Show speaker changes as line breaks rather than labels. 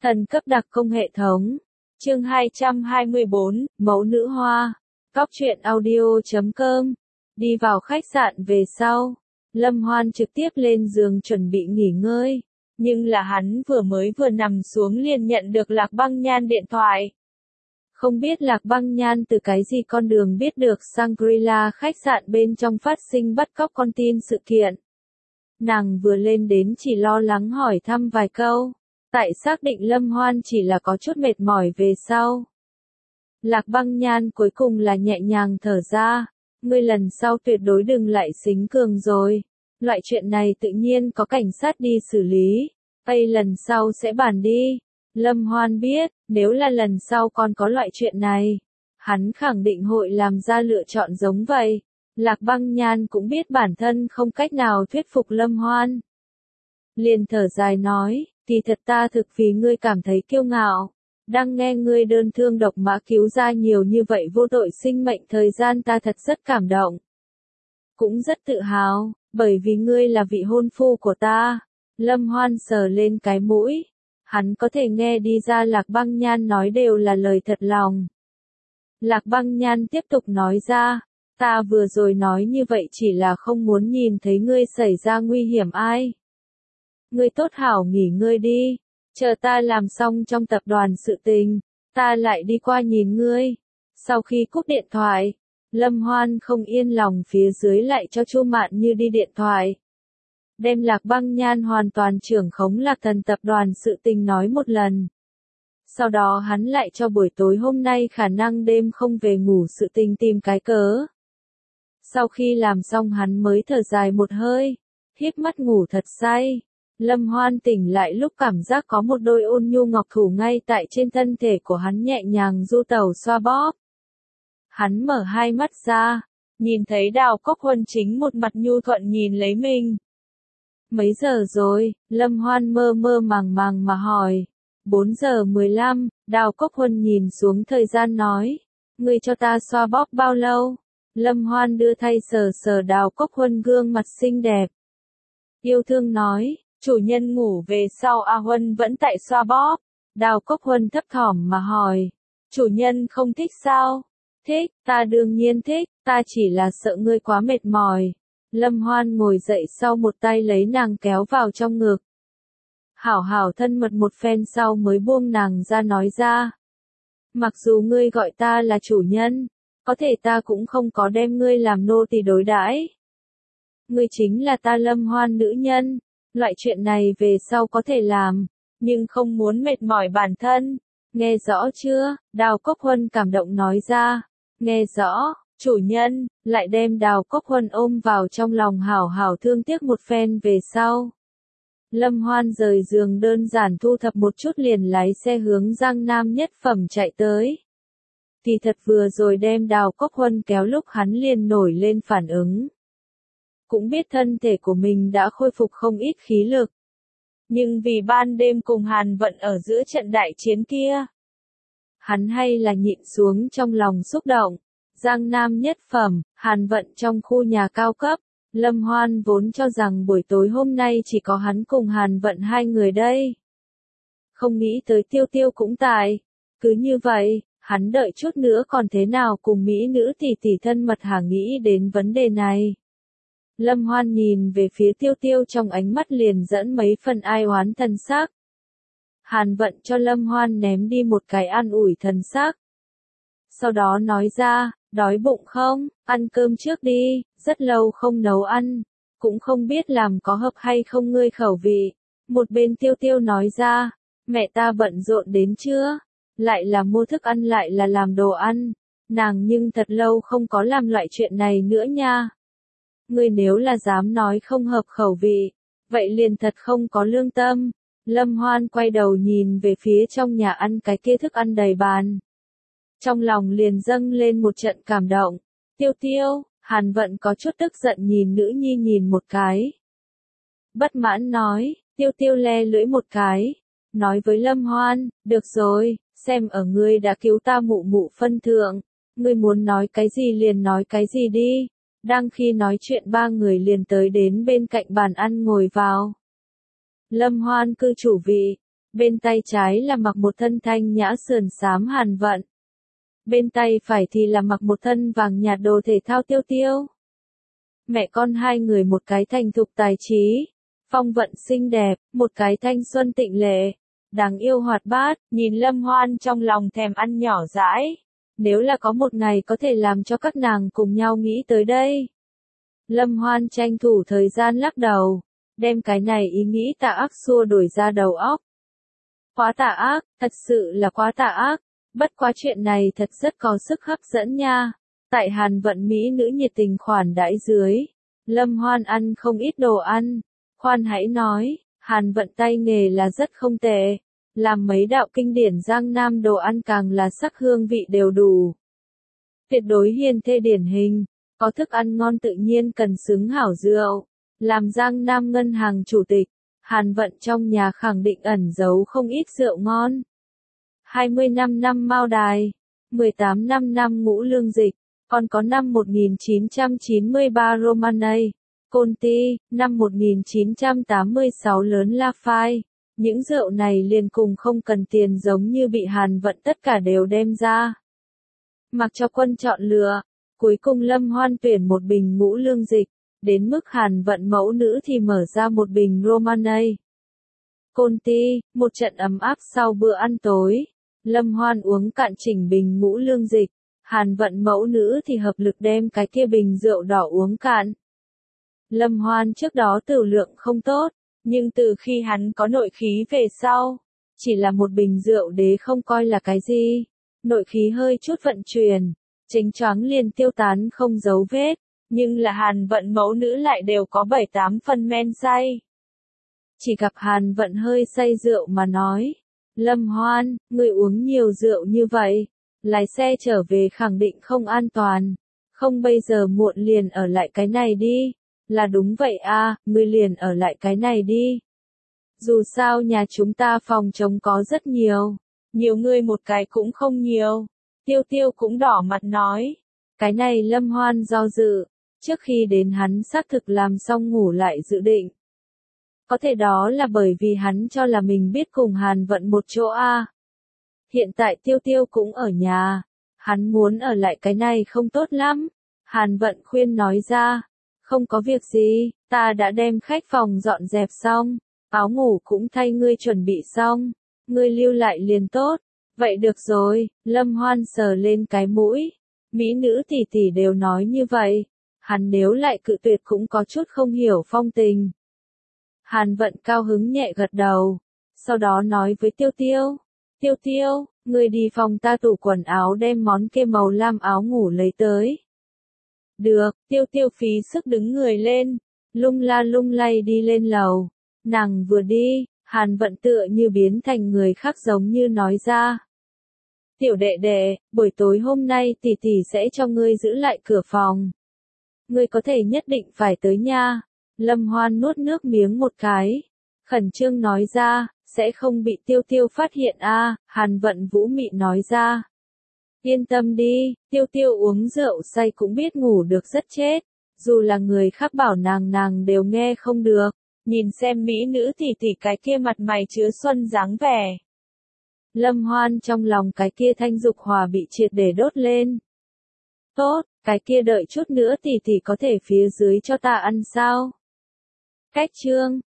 Thần cấp đặc công hệ thống. Chương 224, Mẫu nữ hoa. Cóc truyện audio.com. Đi vào khách sạn về sau, Lâm Hoan trực tiếp lên giường chuẩn bị nghỉ ngơi. Nhưng là hắn vừa nằm xuống liền nhận được Lạc Băng Nhan điện thoại. Không biết Lạc Băng Nhan từ cái gì con đường biết được Shangri-La khách sạn bên trong phát sinh bắt cóc con tin sự kiện. Nàng vừa lên đến chỉ lo lắng hỏi thăm vài câu. Tại xác định Lâm Hoan chỉ là có chút mệt mỏi về sau. Lạc Băng Nhan cuối cùng là nhẹ nhàng thở ra. Ngươi lần sau tuyệt đối đừng lại xính cường rồi. Loại chuyện này tự nhiên có cảnh sát đi xử lý. Lần sau sẽ bàn đi. Lâm Hoan biết, nếu là lần sau còn có loại chuyện này, hắn khẳng định hội làm ra lựa chọn giống vậy. Lạc Băng Nhan cũng biết bản thân không cách nào thuyết phục Lâm Hoan. Liền thở dài nói, thì thật ta thực vì ngươi cảm thấy kiêu ngạo. Đang nghe ngươi đơn thương độc mã cứu ra nhiều như vậy vô tội sinh mệnh thời gian ta thật rất cảm động. Cũng rất tự hào, bởi vì ngươi là vị hôn phu của ta. Lâm Hoan sờ lên cái mũi. Hắn có thể nghe đi ra Lạc Băng Nhan nói đều là lời thật lòng. Lạc Băng Nhan tiếp tục nói ra, ta vừa rồi nói như vậy chỉ là không muốn nhìn thấy ngươi xảy ra nguy hiểm ai. Ngươi tốt hảo nghỉ ngơi đi, chờ ta làm xong trong tập đoàn sự tình, ta lại đi qua nhìn ngươi. Sau khi cúp điện thoại, Lâm Hoan không yên lòng phía dưới lại cho Chu Mạn Như đi điện thoại. Đem Lạc Băng Nhan hoàn toàn trưởng khống Lạc Thần tập đoàn sự tình nói một lần. Sau đó hắn lại cho buổi tối hôm nay khả năng đêm không về ngủ sự tình tìm cái cớ. Sau khi làm xong hắn mới thở dài một hơi, híp mắt ngủ thật say. Lâm Hoan tỉnh lại lúc cảm giác có một đôi ôn nhu ngọc thủ ngay tại trên thân thể của hắn nhẹ nhàng du tẩu xoa bóp. Hắn mở hai mắt ra, nhìn thấy Đào Cốc Huân chính một mặt nhu thuận nhìn lấy mình. Mấy giờ rồi? Lâm Hoan mơ mơ màng màng mà hỏi. 4:15, Đào Cốc Huân nhìn xuống thời gian nói. Ngươi cho ta xoa bóp bao lâu? Lâm Hoan đưa tay sờ sờ Đào Cốc Huân gương mặt xinh đẹp. Yêu thương nói, chủ nhân ngủ về sau A Huân vẫn tại xoa bóp. Đào Cốc Huân thấp thỏm mà hỏi. Chủ nhân không thích sao? Thích, ta đương nhiên thích, ta chỉ là sợ ngươi quá mệt mỏi. Lâm Hoan ngồi dậy sau một tay lấy nàng kéo vào trong ngực. Hảo hảo thân mật một phen sau mới buông nàng ra nói ra. Mặc dù ngươi gọi ta là chủ nhân, có thể ta cũng không có đem ngươi làm nô tỳ đối đãi. Ngươi chính là ta Lâm Hoan nữ nhân, loại chuyện này về sau có thể làm, nhưng không muốn mệt mỏi bản thân. Nghe rõ chưa? Đào Cốc Huân cảm động nói ra. Nghe rõ. Chủ nhân, lại đem Đào Cốc Huân ôm vào trong lòng hảo hảo thương tiếc một phen về sau. Lâm Hoan rời giường đơn giản thu thập một chút liền lái xe hướng Giang Nam Nhất Phẩm chạy tới. Thì thật vừa rồi đem Đào Cốc Huân kéo lúc hắn liền nổi lên phản ứng. Cũng biết thân thể của mình đã khôi phục không ít khí lực. Nhưng vì ban đêm cùng Hàn Vận ở giữa trận đại chiến kia, hắn hay là nhịn xuống trong lòng xúc động. Giang Nam Nhất Phẩm, Hàn Vận trong khu nhà cao cấp. Lâm Hoan vốn cho rằng buổi tối hôm nay chỉ có hắn cùng Hàn Vận hai người đây. Không nghĩ tới Tiêu Tiêu cũng tại. Cứ như vậy, hắn đợi chút nữa còn thế nào cùng mỹ nữ tỷ tỷ thân mật hả nghĩ đến vấn đề này. Lâm Hoan nhìn về phía Tiêu Tiêu trong ánh mắt liền dẫn mấy phần ai oán thần sắc. Hàn Vận cho Lâm Hoan ném đi một cái an ủi thần sắc. Sau đó nói ra, đói bụng không, ăn cơm trước đi, rất lâu không nấu ăn, cũng không biết làm có hợp hay không ngươi khẩu vị. Một bên Tiêu Tiêu nói ra, mẹ ta bận rộn đến trưa, lại là mua thức ăn lại là làm đồ ăn, nàng nhưng thật lâu không có làm loại chuyện này nữa nha. Ngươi nếu là dám nói không hợp khẩu vị, vậy liền thật không có lương tâm. Lâm Hoan quay đầu nhìn về phía trong nhà ăn cái kia thức ăn đầy bàn. Trong lòng liền dâng lên một trận cảm động. Tiêu Tiêu, Hàn Vận có chút tức giận nhìn nữ nhi nhìn một cái. Bất mãn nói, Tiêu Tiêu le lưỡi một cái. Nói với Lâm Hoan, được rồi, xem ở ngươi đã cứu ta mụ mụ phân thượng. Ngươi muốn nói cái gì liền nói cái gì đi. Đang khi nói chuyện ba người liền tới đến bên cạnh bàn ăn ngồi vào. Lâm Hoan cư chủ vị. Bên tay trái là mặc một thân thanh nhã sườn xám Hàn Vận. Bên tay phải thì là mặc một thân vàng nhạt đồ thể thao Tiêu Tiêu. Mẹ con hai người một cái thành thục tài trí, phong vận xinh đẹp, một cái thanh xuân tịnh lệ, đáng yêu hoạt bát, nhìn Lâm Hoan trong lòng thèm ăn nhỏ dãi. Nếu là có một ngày có thể làm cho các nàng cùng nhau nghĩ tới đây. Lâm Hoan tranh thủ thời gian lắc đầu, đem cái này ý nghĩ tà ác xua đuổi ra đầu óc. Quá tà ác, thật sự là quá tà ác, bất quá chuyện này thật rất có sức hấp dẫn nha. Tại Hàn Vận mỹ nữ nhiệt tình khoản đãi dưới, Lâm Hoan ăn không ít đồ ăn. Khoan hãy nói, Hàn Vận tay nghề là rất không tệ, làm mấy đạo kinh điển Giang Nam đồ ăn càng là sắc hương vị đều đủ. Tuyệt đối hiền thê điển hình, có thức ăn ngon tự nhiên cần xứng hảo rượu. Làm Giang Nam ngân hàng chủ tịch, Hàn Vận trong nhà khẳng định ẩn giấu không ít rượu ngon. 25 năm Mao Đài, 18 năm Ngũ Lương Dịch, còn có năm 1993 Romanée, Conti, năm 1986 lớn Lafite. Những rượu này liền cùng không cần tiền giống như bị Hàn Vận tất cả đều đem ra. Mặc cho quân chọn lựa, cuối cùng Lâm Hoan tuyển một bình Ngũ Lương Dịch, đến mức Hàn Vận mẫu nữ thì mở ra một bình Romanée. Conti, một trận ấm áp sau bữa ăn tối, Lâm Hoan uống cạn chỉnh bình Ngũ Lương Dịch, Hàn Vận mẫu nữ thì hợp lực đem cái kia bình rượu đỏ uống cạn. Lâm Hoan trước đó tử lượng không tốt, nhưng từ khi hắn có nội khí về sau, chỉ là một bình rượu đế không coi là cái gì. Nội khí hơi chút vận chuyển, chênh choáng liền tiêu tán không dấu vết, nhưng là Hàn Vận mẫu nữ lại đều có 7-8 phần men say. Chỉ gặp Hàn Vận hơi say rượu mà nói, Lâm Hoan, người uống nhiều rượu như vậy, lái xe trở về khẳng định không an toàn, không bây giờ muộn liền ở lại cái này đi. Là đúng vậy a, ngươi liền ở lại cái này đi. Dù sao nhà chúng ta phòng trống có rất nhiều, nhiều ngươi một cái cũng không nhiều. Tiêu Tiêu cũng đỏ mặt nói, cái này Lâm Hoan do dự, trước khi đến hắn xác thực làm xong ngủ lại dự định. Có thể đó là bởi vì hắn cho là mình biết cùng Hàn Vận một chỗ a. Hiện tại Tiêu Tiêu cũng ở nhà, hắn muốn ở lại cái này không tốt lắm. Hàn Vận khuyên nói ra, không có việc gì, ta đã đem khách phòng dọn dẹp xong, áo ngủ cũng thay ngươi chuẩn bị xong, ngươi lưu lại liền tốt. Vậy được rồi, Lâm Hoan sờ lên cái mũi, mỹ nữ tỷ tỷ đều nói như vậy, hắn nếu lại cự tuyệt cũng có chút không hiểu phong tình. Hàn Vận cao hứng nhẹ gật đầu, sau đó nói với Tiêu Tiêu, Tiêu Tiêu, ngươi đi phòng ta tủ quần áo đem món kia màu lam áo ngủ lấy tới. Được, Tiêu Tiêu phí sức đứng người lên, lung la lung lay đi lên lầu. Nàng vừa đi, Hàn Vận tựa như biến thành người khác giống như nói ra. Tiểu đệ đệ, buổi tối hôm nay tỷ tỷ sẽ cho ngươi giữ lại cửa phòng. Ngươi có thể nhất định phải tới nha. Lâm Hoan nuốt nước miếng một cái, khẩn trương nói ra, sẽ không bị Tiêu Tiêu phát hiện a. Hàn Vận vũ mị nói ra. Yên tâm đi, Tiêu Tiêu uống rượu say cũng biết ngủ được rất chết, dù là người khác bảo nàng đều nghe không được, nhìn xem mỹ nữ tỷ tỷ cái kia mặt mày chứa xuân dáng vẻ. Lâm Hoan trong lòng cái kia thanh dục hỏa bị triệt để đốt lên. Tốt, cái kia đợi chút nữa tỷ tỷ có thể phía dưới cho ta ăn sao? Cách chương